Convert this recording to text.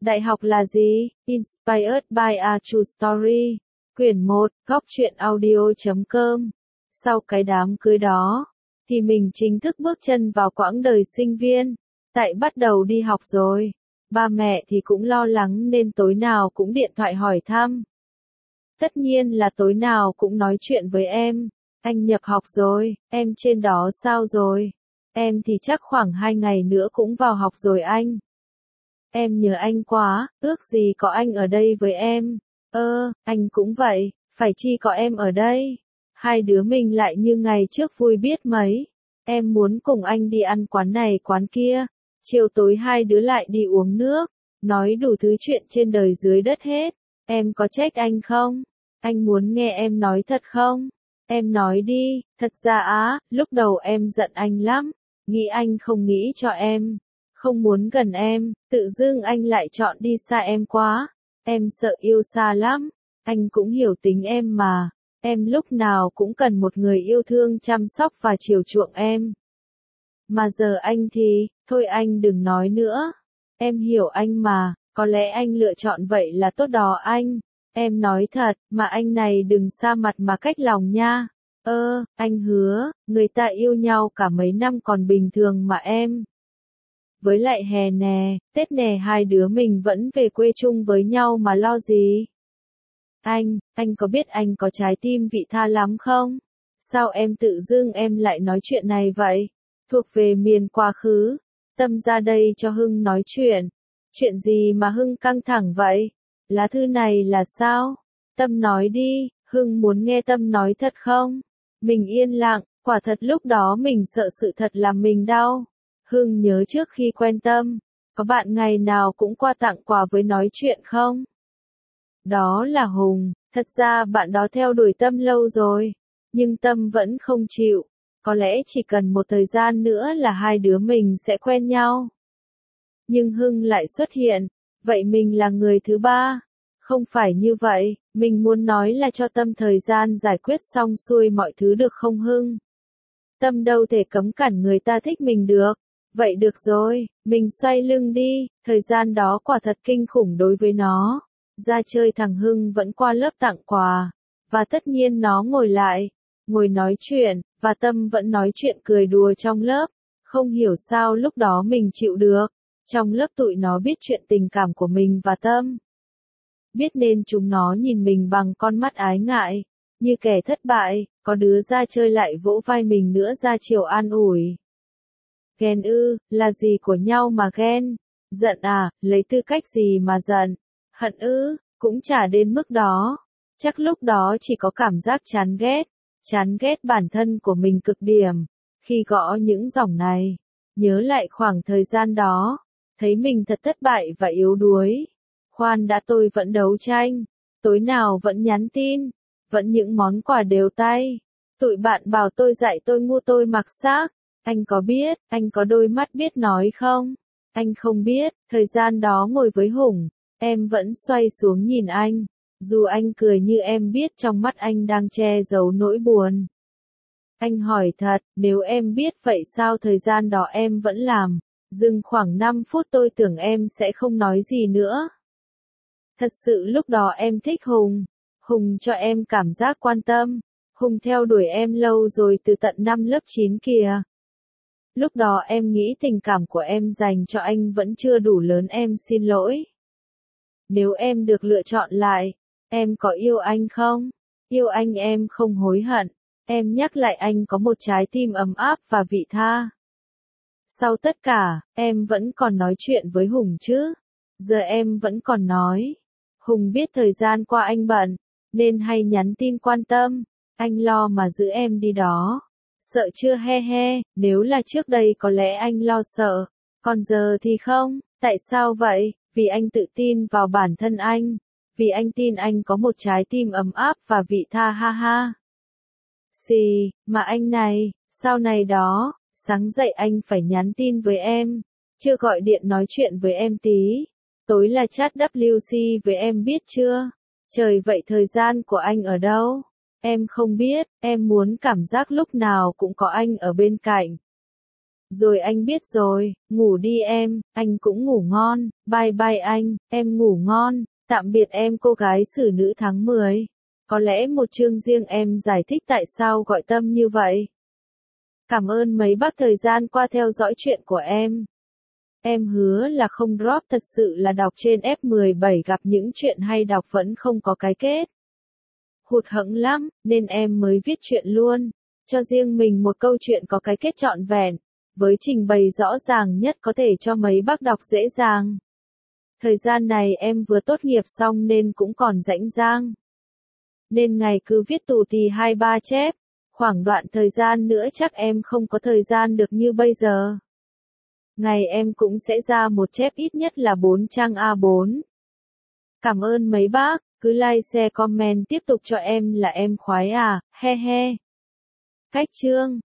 Đại học là gì? Inspired by a True Story. Quyển 1, góc truyện audio.com. Sau cái đám cưới đó, thì mình chính thức bước chân vào quãng đời sinh viên. Tại bắt đầu đi học rồi. Ba mẹ thì cũng lo lắng nên tối nào cũng điện thoại hỏi thăm. Tất nhiên là tối nào cũng nói chuyện với em. Anh nhập học rồi, em trên đó sao rồi? Em thì chắc khoảng 2 ngày nữa cũng vào học rồi anh. Em nhớ anh quá, ước gì có anh ở đây với em. Anh cũng vậy, phải chi có em ở đây. Hai đứa mình lại như ngày trước vui biết mấy. Em muốn cùng anh đi ăn quán này quán kia. Chiều tối hai đứa lại đi uống nước. Nói đủ thứ chuyện trên đời dưới đất hết. Em có trách anh không? Anh muốn nghe em nói thật không? Em nói đi, thật ra lúc đầu em giận anh lắm. Nghĩ anh không nghĩ cho em. Không muốn gần em, tự dưng anh lại chọn đi xa em quá. Em sợ yêu xa lắm. Anh cũng hiểu tính em mà. Em lúc nào cũng cần một người yêu thương chăm sóc và chiều chuộng em. Mà giờ anh thì, thôi anh đừng nói nữa. Em hiểu anh mà, có lẽ anh lựa chọn vậy là tốt đó anh. Em nói thật, mà anh này đừng xa mặt mà cách lòng nha. Anh hứa, người ta yêu nhau cả mấy năm còn bình thường mà em. Với lại hè nè, Tết nè hai đứa mình vẫn về quê chung với nhau mà lo gì. Anh có biết anh có trái tim vị tha lắm không? Sao em tự dưng em lại nói chuyện này vậy? Thuộc về miền quá khứ. Tâm ra đây cho Hưng nói chuyện. Chuyện gì mà Hưng căng thẳng vậy? Lá thư này là sao? Tâm nói đi, Hưng muốn nghe Tâm nói thật không? Mình yên lặng, quả thật lúc đó mình sợ sự thật làm mình đau. Hưng nhớ trước khi quen Tâm, có bạn ngày nào cũng qua tặng quà với nói chuyện không? Đó là Hùng, thật ra bạn đó theo đuổi Tâm lâu rồi, nhưng Tâm vẫn không chịu, có lẽ chỉ cần một thời gian nữa là hai đứa mình sẽ quen nhau. Nhưng Hưng lại xuất hiện, vậy mình là người thứ ba. Không phải như vậy, mình muốn nói là cho Tâm thời gian giải quyết xong xuôi mọi thứ được không Hưng? Tâm đâu thể cấm cản người ta thích mình được. Vậy được rồi, mình xoay lưng đi, thời gian đó quả thật kinh khủng đối với nó. Ra chơi thằng Hưng vẫn qua lớp tặng quà, và tất nhiên nó ngồi lại, ngồi nói chuyện, và Tâm vẫn nói chuyện cười đùa trong lớp. Không hiểu sao lúc đó mình chịu được. Trong lớp tụi nó biết chuyện tình cảm của mình và Tâm. Biết nên chúng nó nhìn mình bằng con mắt ái ngại, như kẻ thất bại, có đứa ra chơi lại vỗ vai mình nữa ra chiều an ủi. Ghen là gì của nhau mà ghen? Giận lấy tư cách gì mà giận? Hận cũng chả đến mức đó. Chắc lúc đó chỉ có cảm giác chán ghét bản thân của mình cực điểm. Khi gõ những dòng này, nhớ lại khoảng thời gian đó, thấy mình thật thất bại và yếu đuối. Khoan đã tôi vẫn đấu tranh, tối nào vẫn nhắn tin, vẫn những món quà đều tay. Tụi bạn bảo tôi dạy tôi ngu tôi mặc xác. Anh có biết, anh có đôi mắt biết nói không? Anh không biết, thời gian đó ngồi với Hùng, em vẫn xoay xuống nhìn anh. Dù anh cười như em biết trong mắt anh đang che giấu nỗi buồn. Anh hỏi thật, nếu em biết vậy sao thời gian đó em vẫn làm? Dừng khoảng 5 phút tôi tưởng em sẽ không nói gì nữa. Thật sự lúc đó em thích Hùng. Hùng cho em cảm giác quan tâm. Hùng theo đuổi em lâu rồi từ tận năm lớp 9 kìa. Lúc đó em nghĩ tình cảm của em dành cho anh vẫn chưa đủ lớn em xin lỗi. Nếu em được lựa chọn lại, em có yêu anh không? Yêu anh em không hối hận. Em nhắc lại anh có một trái tim ấm áp và vị tha. Sau tất cả, em vẫn còn nói chuyện với Hùng chứ? Giờ em vẫn còn nói. Hùng biết thời gian qua anh bận, nên hay nhắn tin quan tâm. Anh lo mà giữ em đi đó. Sợ chưa he he, nếu là trước đây có lẽ anh lo sợ. Còn giờ thì không, tại sao vậy? Vì anh tự tin vào bản thân anh. Vì anh tin anh có một trái tim ấm áp và vị tha ha ha. Xì, mà anh này, sau này đó, sáng dậy anh phải nhắn tin với em. Chưa gọi điện nói chuyện với em tí. Tối là chat WC với em biết chưa? Trời vậy thời gian của anh ở đâu? Em không biết, em muốn cảm giác lúc nào cũng có anh ở bên cạnh. Rồi anh biết rồi, ngủ đi em, anh cũng ngủ ngon, bye bye anh, em ngủ ngon, tạm biệt em cô gái xử nữ tháng 10. Có lẽ một chương riêng em giải thích tại sao gọi Tâm như vậy. Cảm ơn mấy bác thời gian qua theo dõi chuyện của em. Em hứa là không drop, thật sự là đọc trên F17 gặp những chuyện hay đọc vẫn không có cái kết. Hụt hẫng lắm, nên em mới viết chuyện luôn. Cho riêng mình một câu chuyện có cái kết trọn vẹn, với trình bày rõ ràng nhất có thể cho mấy bác đọc dễ dàng. Thời gian này em vừa tốt nghiệp xong nên cũng còn rảnh rang. Nên ngày cứ viết tù tì 2-3 chép, khoảng đoạn thời gian nữa chắc em không có thời gian được như bây giờ. Ngày em cũng sẽ ra một chép ít nhất là 4 trang A4. Cảm ơn mấy bác, cứ like share comment tiếp tục cho em là em khoái à, he he. Cách chương